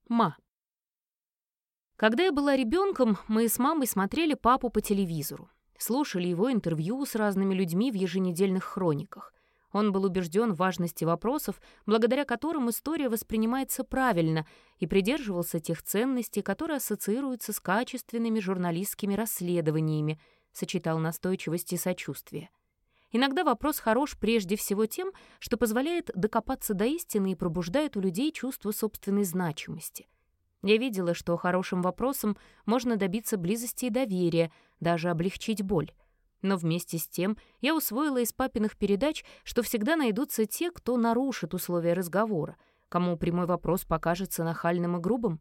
Ма. Когда я была ребенком, мы с мамой смотрели папу по телевизору, слушали его интервью с разными людьми в еженедельных хрониках. Он был убежден в важности вопросов, благодаря которым история воспринимается правильно, и придерживался тех ценностей, которые ассоциируются с качественными журналистскими расследованиями, сочетал настойчивость и сочувствие. Иногда вопрос хорош прежде всего тем, что позволяет докопаться до истины и пробуждает у людей чувство собственной значимости. Я видела, что хорошим вопросом можно добиться близости и доверия, даже облегчить боль. Но вместе с тем я усвоила из папиных передач, что всегда найдутся те, кто нарушит условия разговора, кому прямой вопрос покажется нахальным и грубым.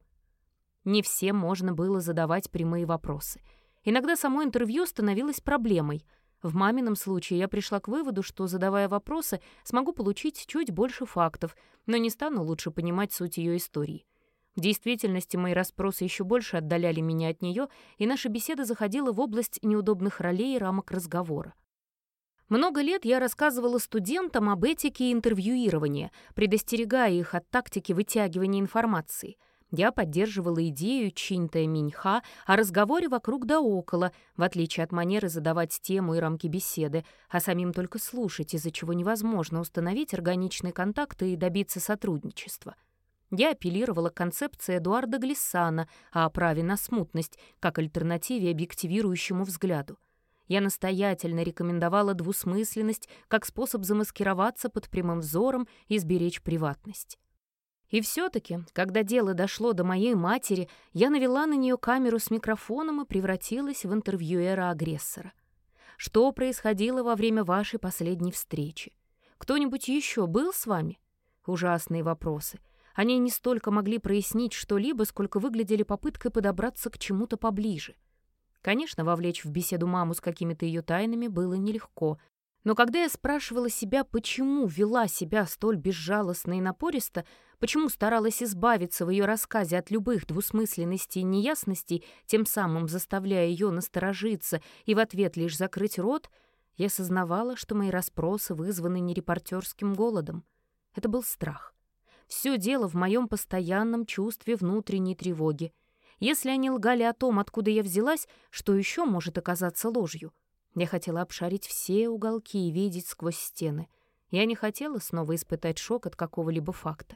Не всем можно было задавать прямые вопросы. Иногда само интервью становилось проблемой. В мамином случае я пришла к выводу, что, задавая вопросы, смогу получить чуть больше фактов, но не стану лучше понимать суть ее истории. В действительности мои расспросы еще больше отдаляли меня от нее, и наша беседа заходила в область неудобных ролей и рамок разговора. Много лет я рассказывала студентам об этике интервьюирования, предостерегая их от тактики вытягивания информации. Я поддерживала идею Чинтая Миньха о разговоре вокруг да около, в отличие от манеры задавать тему и рамки беседы, а самим только слушать, из-за чего невозможно установить органичный контакт и добиться сотрудничества. Я апеллировала к концепции Эдуарда Глиссана о праве на смутность как альтернативе объективирующему взгляду. Я настоятельно рекомендовала двусмысленность как способ замаскироваться под прямым взором и сберечь приватность. И все-таки, когда дело дошло до моей матери, я навела на нее камеру с микрофоном и превратилась в интервьюера-агрессора. Что происходило во время вашей последней встречи? Кто-нибудь еще был с вами? Ужасные вопросы. Они не столько могли прояснить что-либо, сколько выглядели попыткой подобраться к чему-то поближе. Конечно, вовлечь в беседу маму с какими-то ее тайнами было нелегко, но когда я спрашивала себя, почему вела себя столь безжалостно и напористо, почему старалась избавиться в ее рассказе от любых двусмысленностей и неясностей, тем самым заставляя ее насторожиться и в ответ лишь закрыть рот, я сознавала, что мои расспросы вызваны не репортерским голодом. Это был страх. Все дело в моем постоянном чувстве внутренней тревоги. Если они лгали о том, откуда я взялась, что еще может оказаться ложью? Я хотела обшарить все уголки и видеть сквозь стены. Я не хотела снова испытать шок от какого-либо факта.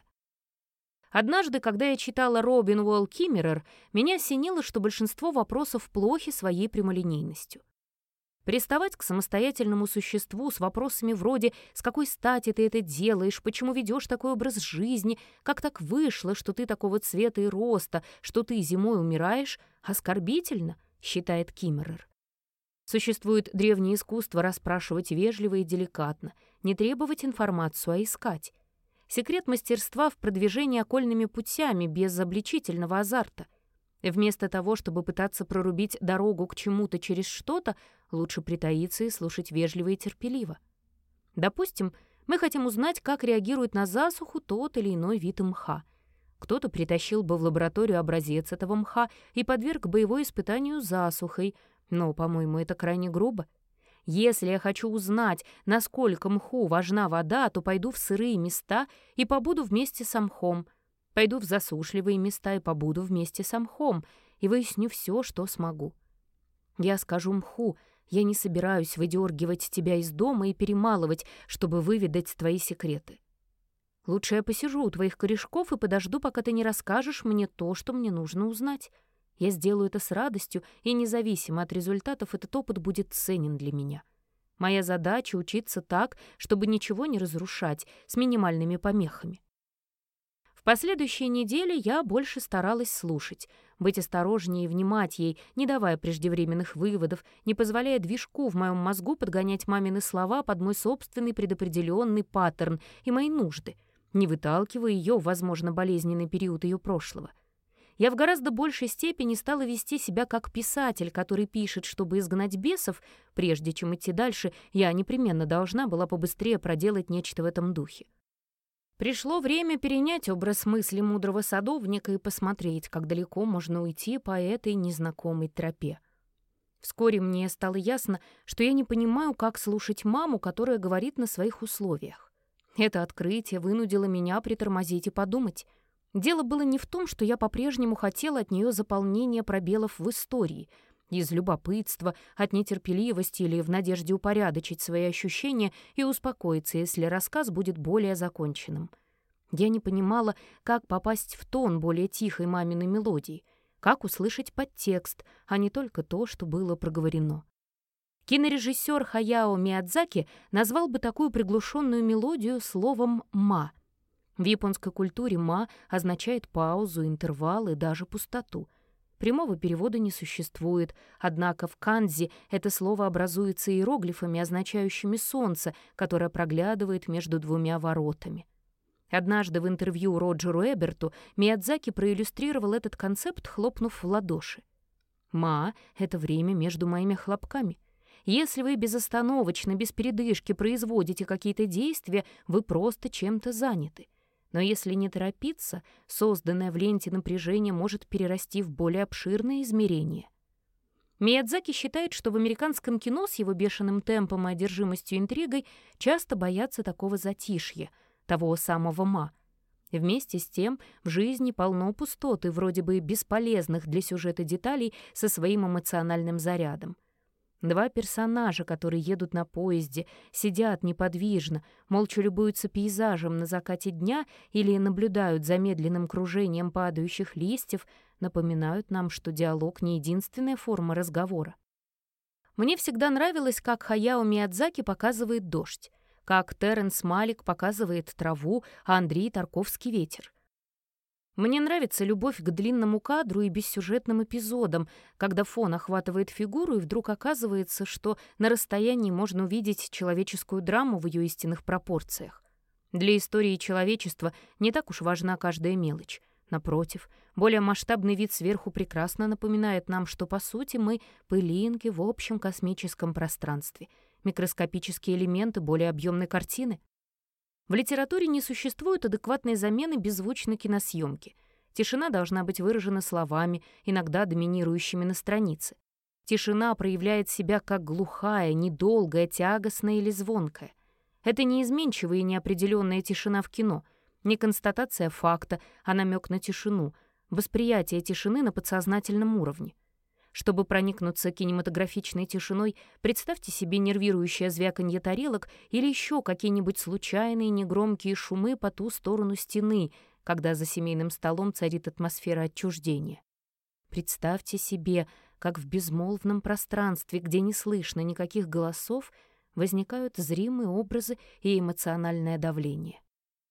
Однажды, когда я читала Робин Уолл Киммерер, меня осенило, что большинство вопросов плохи своей прямолинейностью. Приставать к самостоятельному существу с вопросами вроде «С какой стати ты это делаешь? Почему ведешь такой образ жизни? Как так вышло, что ты такого цвета и роста, что ты зимой умираешь?» оскорбительно, считает Киммерер. Существует древнее искусство расспрашивать вежливо и деликатно, не требовать информацию, а искать. Секрет мастерства в продвижении окольными путями без обличительного азарта. Вместо того, чтобы пытаться прорубить дорогу к чему-то через что-то, лучше притаиться и слушать вежливо и терпеливо. Допустим, мы хотим узнать, как реагирует на засуху тот или иной вид мха. Кто-то притащил бы в лабораторию образец этого мха и подверг бы его испытанию засухой, но, по-моему, это крайне грубо. Если я хочу узнать, насколько мху важна вода, то пойду в сырые места и побуду вместе с мхом. Пойду в засушливые места и побуду вместе с мхом и выясню все, что смогу. Я скажу мху: я не собираюсь выдергивать тебя из дома и перемалывать, чтобы выведать твои секреты. Лучше я посижу у твоих корешков и подожду, пока ты не расскажешь мне то, что мне нужно узнать. Я сделаю это с радостью, и независимо от результатов этот опыт будет ценен для меня. Моя задача — учиться так, чтобы ничего не разрушать, с минимальными помехами. В последующие недели я больше старалась слушать, быть осторожнее и внимать ей, не давая преждевременных выводов, не позволяя движку в моем мозгу подгонять мамины слова под мой собственный предопределенный паттерн и мои нужды, не выталкивая ее в, возможно, болезненный период ее прошлого. Я в гораздо большей степени стала вести себя как писатель, который пишет, чтобы изгнать бесов. Прежде чем идти дальше, я непременно должна была побыстрее проделать нечто в этом духе. Пришло время перенять образ мысли мудрого садовника и посмотреть, как далеко можно уйти по этой незнакомой тропе. Вскоре мне стало ясно, что я не понимаю, как слушать маму, которая говорит на своих условиях. Это открытие вынудило меня притормозить и подумать. Дело было не в том, что я по-прежнему хотела от нее заполнения пробелов в истории, из любопытства, от нетерпеливости или в надежде упорядочить свои ощущения и успокоиться, если рассказ будет более законченным. Я не понимала, как попасть в тон более тихой маминой мелодии, как услышать подтекст, а не только то, что было проговорено. Кинорежиссер Хаяо Миядзаки назвал бы такую приглушенную мелодию словом «ма». В японской культуре «ма» означает паузу, интервал и даже пустоту. Прямого перевода не существует, однако в канзи это слово образуется иероглифами, означающими солнце, которое проглядывает между двумя воротами. Однажды в интервью Роджеру Эберту Миядзаки проиллюстрировал этот концепт, хлопнув в ладоши. «Ма» — это время между моими хлопками. Если вы безостановочно, без передышки производите какие-то действия, вы просто чем-то заняты. Но если не торопиться, созданное в ленте напряжение может перерасти в более обширные измерения. Миядзаки считает, что в американском кино с его бешеным темпом и одержимостью интригой часто боятся такого затишья, того самого «ма». Вместе с тем в жизни полно пустот и вроде бы бесполезных для сюжета деталей со своим эмоциональным зарядом. Два персонажа, которые едут на поезде, сидят неподвижно, молча любуются пейзажем на закате дня или наблюдают за медленным кружением падающих листьев, напоминают нам, что диалог не единственная форма разговора. Мне всегда нравилось, как Хаяо Миядзаки показывает дождь, как Терренс Малик показывает траву, а Андрей Тарковский — ветер. Мне нравится любовь к длинному кадру и бессюжетным эпизодам, когда фон охватывает фигуру, и вдруг оказывается, что на расстоянии можно увидеть человеческую драму в ее истинных пропорциях. Для истории человечества не так уж важна каждая мелочь. Напротив, более масштабный вид сверху прекрасно напоминает нам, что, по сути, мы — пылинки в общем космическом пространстве, микроскопические элементы более объемной картины. В литературе не существует адекватной замены беззвучной киносъемки. Тишина должна быть выражена словами, иногда доминирующими на странице. Тишина проявляет себя как глухая, недолгая, тягостная или звонкая. Это не изменчивая и неопределенная тишина в кино, не констатация факта, а намек на тишину, восприятие тишины на подсознательном уровне. Чтобы проникнуться кинематографичной тишиной, представьте себе нервирующее звяканье тарелок или еще какие-нибудь случайные негромкие шумы по ту сторону стены, когда за семейным столом царит атмосфера отчуждения. Представьте себе, как в безмолвном пространстве, где не слышно никаких голосов, возникают зримые образы и эмоциональное давление.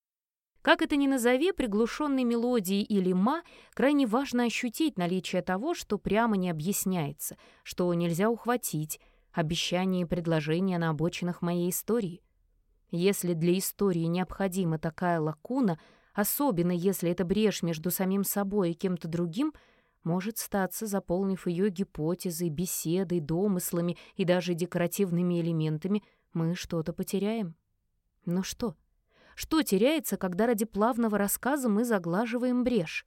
Как это ни назови, приглушенной мелодией или «ма» крайне важно ощутить наличие того, что прямо не объясняется, что нельзя ухватить, обещания и предложения на обочинах моей истории. Если для истории необходима такая лакуна, особенно если это брешь между самим собой и кем-то другим, может статься, заполнив ее гипотезой, беседой, домыслами и даже декоративными элементами, мы что-то потеряем. Ну что? Что теряется, когда ради плавного рассказа мы заглаживаем брешь?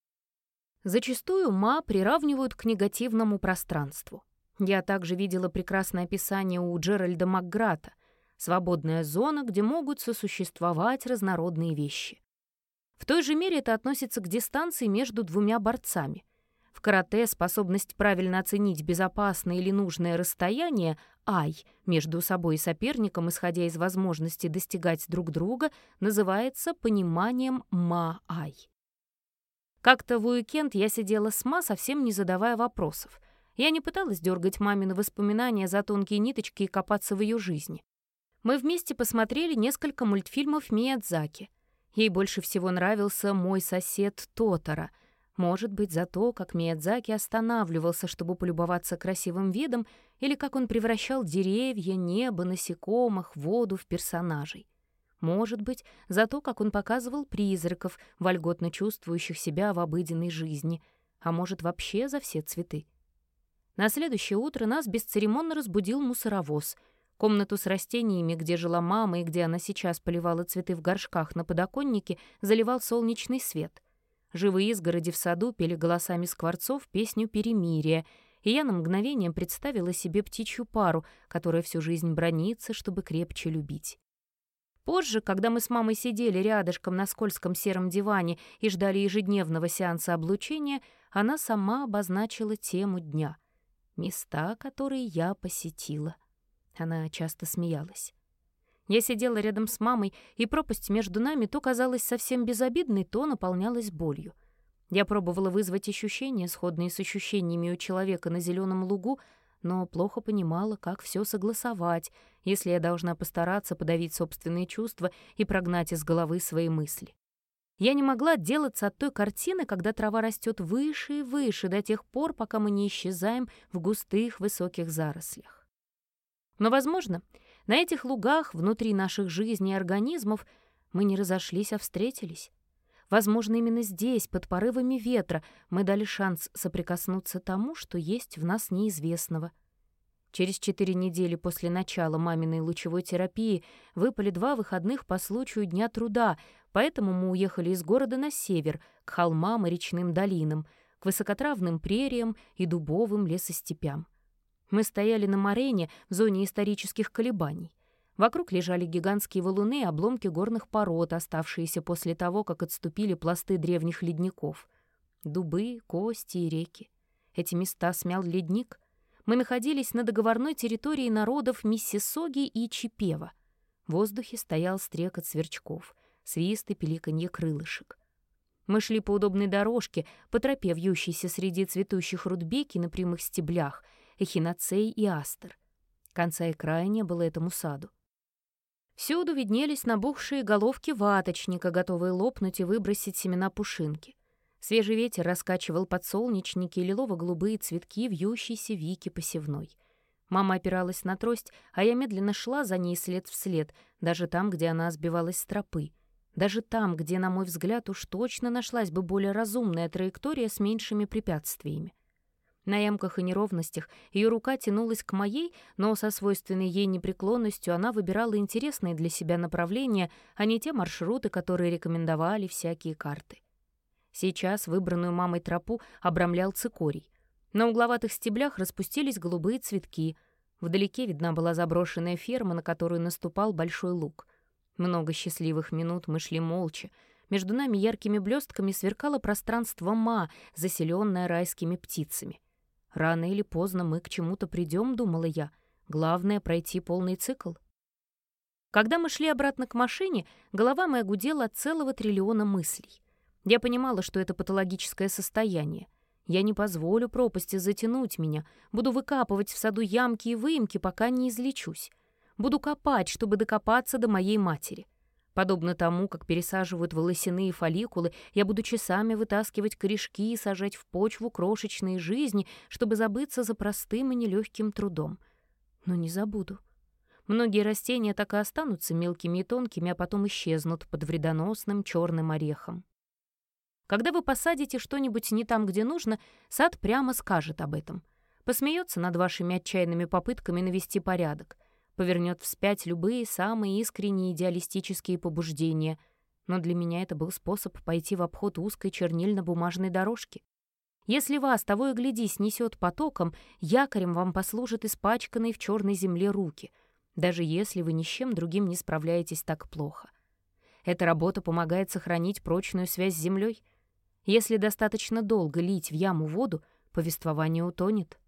Зачастую «ма» приравнивают к негативному пространству. Я также видела прекрасное описание у Джеральда Макграта «Свободная зона, где могут сосуществовать разнородные вещи». В той же мере это относится к дистанции между двумя борцами. В карате способность правильно оценить безопасное или нужное расстояние «ай» между собой и соперником, исходя из возможности достигать друг друга, называется пониманием «ма-ай». Как-то в уикенд я сидела с Ма, совсем не задавая вопросов. Я не пыталась дергать мамины воспоминания за тонкие ниточки и копаться в ее жизни. Мы вместе посмотрели несколько мультфильмов Миядзаки. Ей больше всего нравился «Мой сосед Тоторо». Может быть, за то, как Миядзаки останавливался, чтобы полюбоваться красивым видом, или как он превращал деревья, небо, насекомых, воду в персонажей. Может быть, за то, как он показывал призраков, вольготно чувствующих себя в обыденной жизни, а может, вообще за все цветы. На следующее утро нас бесцеремонно разбудил мусоровоз. Комнату с растениями, где жила мама и где она сейчас поливала цветы в горшках на подоконнике, заливал солнечный свет. Живые изгороди в саду пели голосами скворцов песню «Перемирие», и я на мгновение представила себе птичью пару, которая всю жизнь бранится, чтобы крепче любить. Позже, когда мы с мамой сидели рядышком на скользком сером диване и ждали ежедневного сеанса облучения, она сама обозначила тему дня — места, которые я посетила. Она часто смеялась. Я сидела рядом с мамой, и пропасть между нами то казалась совсем безобидной, то наполнялась болью. Я пробовала вызвать ощущения, сходные с ощущениями у человека на зеленом лугу, но плохо понимала, как все согласовать, если я должна постараться подавить собственные чувства и прогнать из головы свои мысли. Я не могла отделаться от той картины, когда трава растет выше и выше до тех пор, пока мы не исчезаем в густых высоких зарослях. Но, возможно, на этих лугах, внутри наших жизней и организмов, мы не разошлись, а встретились. Возможно, именно здесь, под порывами ветра, мы дали шанс соприкоснуться тому, что есть в нас неизвестного. Через 4 недели после начала маминой лучевой терапии выпали 2 выходных по случаю Дня труда, поэтому мы уехали из города на север, к холмам и речным долинам, к высокотравным прериям и дубовым лесостепям. Мы стояли на морене в зоне исторических колебаний. Вокруг лежали гигантские валуны и обломки горных пород, оставшиеся после того, как отступили пласты древних ледников. Дубы, кости и реки. Эти места смял ледник. Мы находились на договорной территории народов Миссиссоги и Чипева. В воздухе стоял стрекот сверчков, свист и пиликанье крылышек. Мы шли по удобной дорожке, по тропе, вьющейся среди цветущих рудбеки на прямых стеблях, эхиноцей и астер. Конца и края не было этому саду. Всюду виднелись набухшие головки ваточника, готовые лопнуть и выбросить семена пушинки. Свежий ветер раскачивал подсолнечники и лилово-голубые цветки вьющейся вики посевной. Мама опиралась на трость, а я медленно шла за ней след в след, даже там, где она сбивалась с тропы. Даже там, где, на мой взгляд, уж точно нашлась бы более разумная траектория с меньшими препятствиями. На ямках и неровностях ее рука тянулась к моей, но со свойственной ей непреклонностью она выбирала интересные для себя направления, а не те маршруты, которые рекомендовали всякие карты. Сейчас выбранную мамой тропу обрамлял цикорий. На угловатых стеблях распустились голубые цветки. Вдалеке видна была заброшенная ферма, на которую наступал большой луг. Много счастливых минут мы шли молча. Между нами яркими блестками сверкало пространство Ма, заселенное райскими птицами. «Рано или поздно мы к чему-то придем», — думала я. «Главное — пройти полный цикл». Когда мы шли обратно к машине, голова моя гудела от целого триллиона мыслей. Я понимала, что это патологическое состояние. Я не позволю пропасти затянуть меня, буду выкапывать в саду ямки и выемки, пока не излечусь. Буду копать, чтобы докопаться до моей матери. Подобно тому, как пересаживают волосяные фолликулы, я буду часами вытаскивать корешки и сажать в почву крошечные жизни, чтобы забыться за простым и нелегким трудом. Но не забуду. Многие растения так и останутся мелкими и тонкими, а потом исчезнут под вредоносным черным орехом. Когда вы посадите что-нибудь не там, где нужно, сад прямо скажет об этом. Посмеется над вашими отчаянными попытками навести порядок. Повернет вспять любые самые искренние идеалистические побуждения. Но для меня это был способ пойти в обход узкой чернильно-бумажной дорожки. Если вас того и гляди снесет потоком, якорем вам послужат испачканные в черной земле руки, даже если вы ни с чем другим не справляетесь так плохо. Эта работа помогает сохранить прочную связь с землей. Если достаточно долго лить в яму воду, повествование утонет.